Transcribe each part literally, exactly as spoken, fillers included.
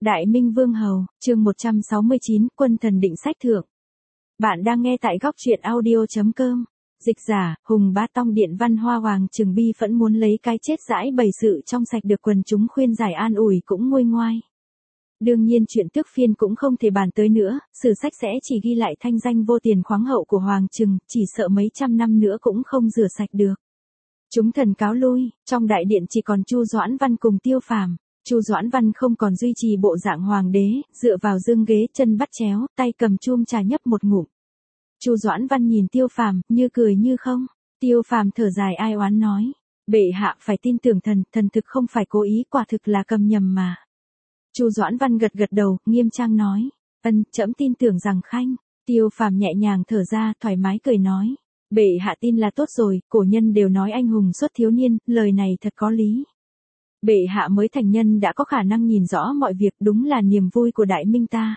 Đại Minh Vương Hầu, chương một trăm sáu mươi chín, Quân Thần Định Sách Thượng. Bạn đang nghe tại góc truyện audio.com. Dịch giả, Hùng Bá Tông Điện Văn Hoa Hoàng Trường Bi vẫn muốn lấy cái chết giải bày sự trong sạch được quần chúng khuyên giải an ủi cũng nguôi ngoai. Đương nhiên chuyện tước phiên cũng không thể bàn tới nữa, sử sách sẽ chỉ ghi lại thanh danh vô tiền khoáng hậu của Hoàng Trừng, chỉ sợ mấy trăm năm nữa cũng không rửa sạch được. Chúng thần cáo lui, trong đại điện chỉ còn Chu Doãn Văn cùng Tiêu Phàm. Chu Doãn Văn không còn duy trì bộ dạng hoàng đế, dựa vào dương ghế, chân bắt chéo, tay cầm chuông trà nhấp một ngụm. Chu Doãn Văn nhìn Tiêu Phàm, như cười như không. Tiêu Phàm thở dài ai oán nói, bệ hạ phải tin tưởng thần, thần thực không phải cố ý, quả thực là cầm nhầm mà. Chu Doãn Văn gật gật đầu, nghiêm trang nói, ân, trẫm tin tưởng rằng khanh. Tiêu Phàm nhẹ nhàng thở ra, thoải mái cười nói, bệ hạ tin là tốt rồi, cổ nhân đều nói anh hùng xuất thiếu niên, lời này thật có lý. Bệ hạ mới thành nhân đã có khả năng nhìn rõ mọi việc, đúng là niềm vui của đại minh ta.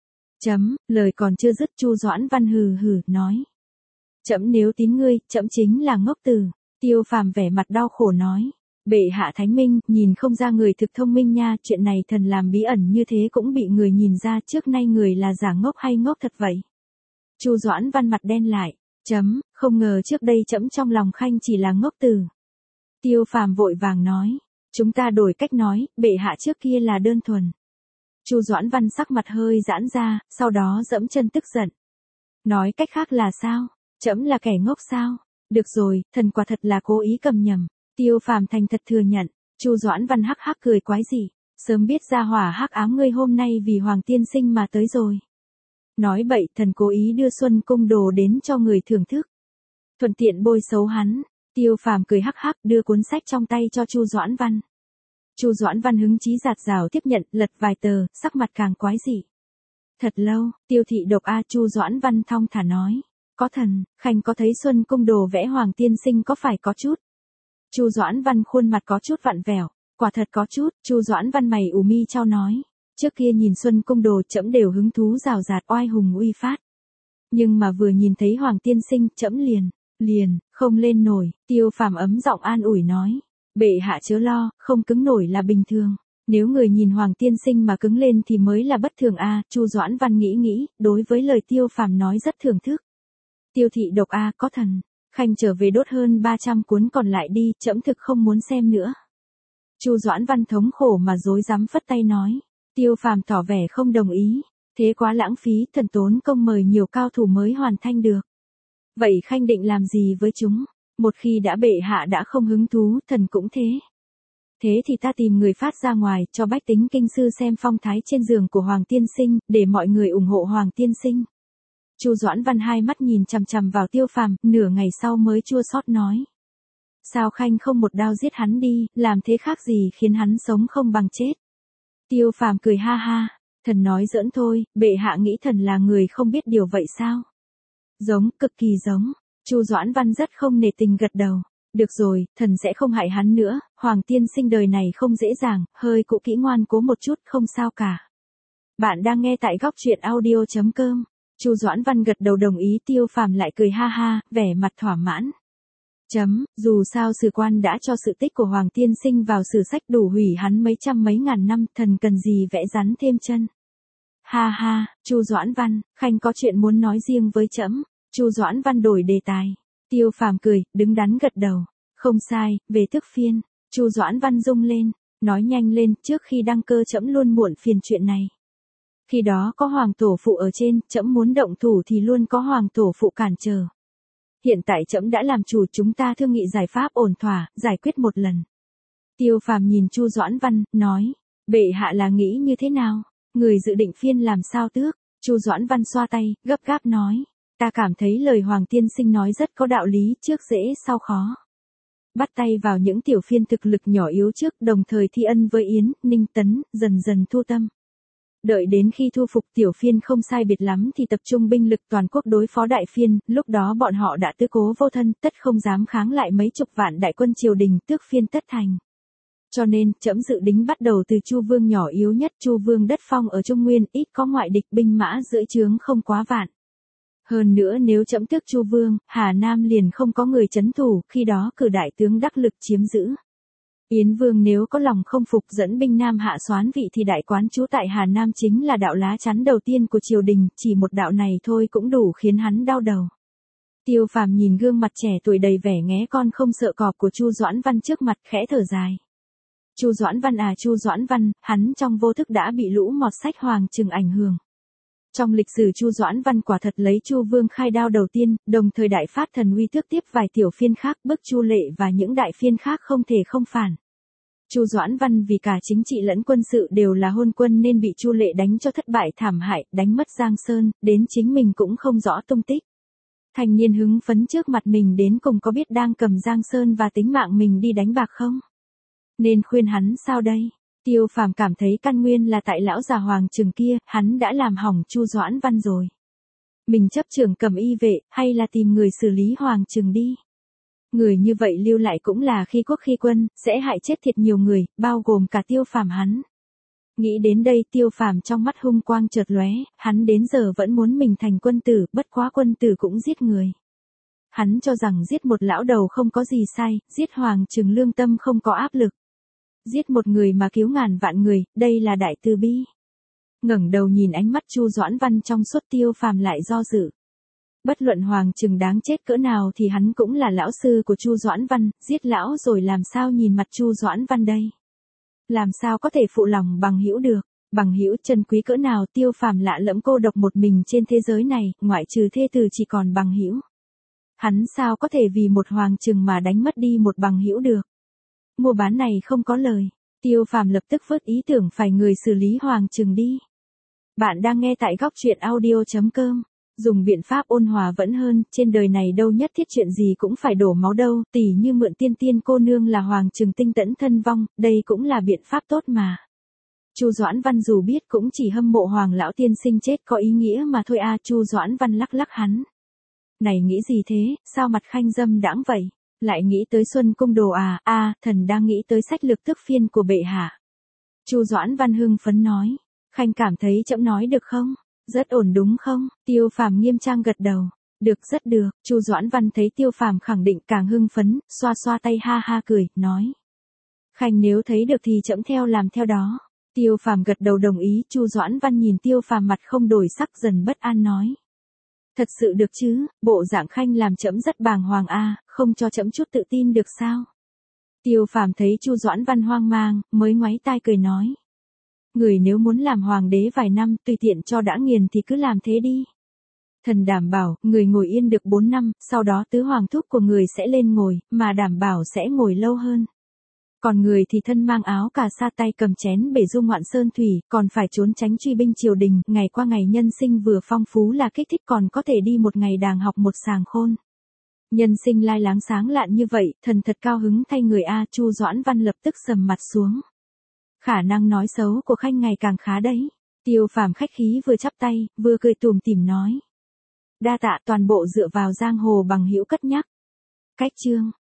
Chấm, lời còn chưa dứt Chu Doãn Văn hừ hừ, nói. Chấm nếu tín ngươi, chấm chính là ngốc tử. Tiêu Phàm vẻ mặt đau khổ nói. Bệ hạ thánh minh, nhìn không ra người thực thông minh nha, chuyện này thần làm bí ẩn như thế cũng bị người nhìn ra, trước nay người là giả ngốc hay ngốc thật vậy. Chu Doãn Văn mặt đen lại, chấm, không ngờ trước đây chấm trong lòng khanh chỉ là ngốc tử. Tiêu Phàm vội vàng nói. Chúng ta đổi cách nói, bệ hạ trước kia là đơn thuần. Chu Doãn Văn sắc mặt hơi giãn ra, sau đó dẫm chân tức giận. Nói cách khác là sao? Trẫm là kẻ ngốc sao? Được rồi, thần quả thật là cố ý cầm nhầm. Tiêu Phàm thành thật thừa nhận. Chu Doãn Văn hắc hắc cười quái dị. Sớm biết ra hỏa hắc ám ngươi hôm nay vì Hoàng tiên sinh mà tới rồi. Nói bậy, thần cố ý đưa Xuân Cung đồ đến cho người thưởng thức. Thuận tiện bôi xấu hắn. Tiêu Phàm cười hắc hắc, đưa cuốn sách trong tay cho Chu Doãn Văn. Chu Doãn Văn hứng chí dạt dào tiếp nhận, lật vài tờ, sắc mặt càng quái dị. Thật lâu, Tiêu thị độc a, Chu Doãn Văn thong thả nói, có thần, khanh có thấy Xuân Cung đồ vẽ Hoàng tiên sinh có phải có chút? Chu Doãn Văn khuôn mặt có chút vặn vẹo, quả thật có chút. Chu Doãn Văn mày ủ mi chau nói, trước kia nhìn Xuân Cung đồ trẫm đều hứng thú rào rạt oai hùng uy phát. Nhưng mà vừa nhìn thấy Hoàng tiên sinh, trẫm liền liền, không lên nổi. Tiêu Phàm ấm giọng an ủi nói, bệ hạ chớ lo, không cứng nổi là bình thường. Nếu người nhìn Hoàng tiên sinh mà cứng lên thì mới là bất thường a. Chu Doãn Văn nghĩ nghĩ, đối với lời Tiêu Phàm nói rất thưởng thức. Tiêu thị độc a, có thần, khanh trở về đốt hơn ba trăm cuốn còn lại đi, trẫm thực không muốn xem nữa. Chu Doãn Văn thống khổ mà rối rắm phất tay nói. Tiêu Phàm tỏ vẻ không đồng ý, thế quá lãng phí, thần tốn công mời nhiều cao thủ mới hoàn thành được. Vậy khanh định làm gì với chúng? Một khi đã bệ hạ đã không hứng thú, thần cũng thế. Thế thì ta tìm người phát ra ngoài, cho bách tính kinh sư xem phong thái trên giường của Hoàng tiên sinh, để mọi người ủng hộ Hoàng tiên sinh. Chu Doãn Văn hai mắt nhìn chằm chằm vào Tiêu Phàm, nửa ngày sau mới chua xót nói. Sao khanh không một đao giết hắn đi, làm thế khác gì khiến hắn sống không bằng chết? Tiêu Phàm cười ha ha, thần nói giỡn thôi, bệ hạ nghĩ thần là người không biết điều vậy sao? Giống, cực kỳ giống. Chu Doãn Văn rất không nể tình gật đầu. Được rồi, thần sẽ không hại hắn nữa, Hoàng tiên sinh đời này không dễ dàng, hơi cũ kỹ ngoan cố một chút không sao cả. Bạn đang nghe tại góc truyện audio.com. Chu Doãn Văn gật đầu đồng ý. Tiêu Phàm lại cười ha ha, vẻ mặt thỏa mãn. Chấm, dù sao sử quan đã cho sự tích của Hoàng tiên sinh vào sử sách đủ hủy hắn mấy trăm mấy ngàn năm, thần cần gì vẽ rắn thêm chân. Ha ha, Chu Doãn Văn, khanh có chuyện muốn nói riêng với trẫm. Chu Doãn Văn đổi đề tài. Tiêu Phàm cười, đứng đắn gật đầu. Không sai, về tước phiên. Chu Doãn Văn rung lên, nói nhanh lên, trước khi đăng cơ trẫm luôn muộn phiền chuyện này. Khi đó có Hoàng tổ phụ ở trên, trẫm muốn động thủ thì luôn có Hoàng tổ phụ cản trở. Hiện tại trẫm đã làm chủ, chúng ta thương nghị giải pháp ổn thỏa, giải quyết một lần. Tiêu Phàm nhìn Chu Doãn Văn, nói, bệ hạ là nghĩ như thế nào? Người dự định phiên làm sao tước? Chu Doãn Văn xoa tay, gấp gáp nói. Ta cảm thấy lời Hoàng tiên sinh nói rất có đạo lý, trước dễ sau khó. Bắt tay vào những tiểu phiên thực lực nhỏ yếu trước, đồng thời thi ân với Yến, Ninh Tấn, dần dần thu tâm. Đợi đến khi thu phục tiểu phiên không sai biệt lắm thì tập trung binh lực toàn quốc đối phó đại phiên, lúc đó bọn họ đã tứ cố vô thân, tất không dám kháng lại mấy chục vạn đại quân triều đình, tước phiên tất thành. Cho nên, trẫm dự định bắt đầu từ Chu Vương nhỏ yếu nhất, Chu Vương đất phong ở Trung Nguyên, ít có ngoại địch, binh mã dưới trướng không quá vạn. Hơn nữa nếu trẫm tước Chu Vương, Hà Nam liền không có người trấn thủ, khi đó cử đại tướng đắc lực chiếm giữ. Yến Vương nếu có lòng không phục dẫn binh Nam Hạ soán vị thì đại quán trú tại Hà Nam chính là đạo lá chắn đầu tiên của triều đình, chỉ một đạo này thôi cũng đủ khiến hắn đau đầu. Tiêu Phàm nhìn gương mặt trẻ tuổi đầy vẻ nghé con không sợ cọp của Chu Doãn Văn trước mặt khẽ thở dài. Chu Doãn Văn à Chu Doãn Văn, hắn trong vô thức đã bị lũ mọt sách hoàng trừng ảnh hưởng. Trong lịch sử Chu Doãn Văn quả thật lấy Chu Vương khai đao đầu tiên, đồng thời đại phát thần uy tước tiếp vài tiểu phiên khác bức Chu Lệ và những đại phiên khác không thể không phản. Chu Doãn Văn vì cả chính trị lẫn quân sự đều là hôn quân nên bị Chu Lệ đánh cho thất bại thảm hại, đánh mất Giang Sơn, đến chính mình cũng không rõ tung tích. Thanh niên hứng phấn trước mặt mình đến cùng có biết đang cầm Giang Sơn và tính mạng mình đi đánh bạc không? Nên khuyên hắn sao đây? Tiêu Phàm cảm thấy căn nguyên là tại lão già hoàng trừng kia, hắn đã làm hỏng Chu Doãn Văn rồi. Mình chấp trưởng cầm y vệ, hay là tìm người xử lý hoàng trừng đi. Người như vậy lưu lại cũng là khi quốc khi quân, sẽ hại chết thiệt nhiều người, bao gồm cả Tiêu Phàm hắn. Nghĩ đến đây Tiêu Phàm trong mắt hung quang chợt lóe, hắn đến giờ vẫn muốn mình thành quân tử, bất quá quân tử cũng giết người. Hắn cho rằng giết một lão đầu không có gì sai, giết hoàng trừng lương tâm không có áp lực. Giết một người mà cứu ngàn vạn người, đây là đại từ bi. Ngẩng đầu nhìn ánh mắt Chu Doãn Văn trong suốt Tiêu Phàm lại do dự. Bất luận hoàng trừng đáng chết cỡ nào thì hắn cũng là lão sư của Chu Doãn Văn, giết lão rồi làm sao nhìn mặt Chu Doãn Văn đây? Làm sao có thể phụ lòng bằng hữu được? Bằng hữu trân quý cỡ nào Tiêu Phàm lạ lẫm cô độc một mình trên thế giới này, ngoại trừ thê tử chỉ còn bằng hữu. Hắn sao có thể vì một hoàng trừng mà đánh mất đi một bằng hữu được? Mua bán này không có lời. Tiêu Phàm lập tức vứt ý tưởng phải người xử lý hoàng trừng đi. Bạn đang nghe tại góc truyện audio chấm com. Dùng biện pháp ôn hòa vẫn hơn, trên đời này đâu nhất thiết chuyện gì cũng phải đổ máu đâu, tỉ như mượn tiên tiên cô nương là hoàng trừng tinh tẫn thân vong, đây cũng là biện pháp tốt mà. Chu Doãn Văn dù biết cũng chỉ hâm mộ hoàng lão tiên sinh chết có ý nghĩa mà thôi a. Chu Doãn Văn lắc lắc hắn. Này nghĩ gì thế, sao mặt khanh dâm đãng vậy? Lại nghĩ tới Xuân Cung Đồ à, a, à, thần đang nghĩ tới sách lược tức phiên của bệ hạ. Chu Doãn Văn hưng phấn nói, khanh cảm thấy trẫm nói được không? Rất ổn đúng không? Tiêu Phàm nghiêm trang gật đầu. Được rất được. Chu Doãn Văn thấy Tiêu Phàm khẳng định càng hưng phấn, xoa xoa tay ha ha cười, nói. Khanh nếu thấy được thì trẫm theo làm theo đó. Tiêu Phàm gật đầu đồng ý. Chu Doãn Văn nhìn Tiêu Phàm mặt không đổi sắc dần bất an nói. Thật sự được chứ, bộ dạng khanh làm trẫm rất bàng hoàng a, không cho trẫm chút tự tin được sao? Tiêu Phàm thấy Chu Doãn Văn hoang mang, mới ngoáy tai cười nói. Người nếu muốn làm hoàng đế vài năm, tùy tiện cho đã nghiền thì cứ làm thế đi. Thần đảm bảo, người ngồi yên được bốn năm, sau đó tứ hoàng thúc của người sẽ lên ngồi, mà đảm bảo sẽ ngồi lâu hơn. Còn người thì thân mang áo cà sa tay cầm chén bể du ngoạn sơn thủy, còn phải trốn tránh truy binh triều đình, ngày qua ngày nhân sinh vừa phong phú là kích thích còn có thể đi một ngày đàng học một sàng khôn. Nhân sinh lai láng sáng lạn như vậy, thần thật cao hứng thay người a. Chu Doãn Văn lập tức sầm mặt xuống. Khả năng nói xấu của khanh ngày càng khá đấy. Tiêu Phàm khách khí vừa chắp tay, vừa cười tủm tỉm nói. Đa tạ toàn bộ dựa vào giang hồ bằng hữu cất nhắc. Cách chương.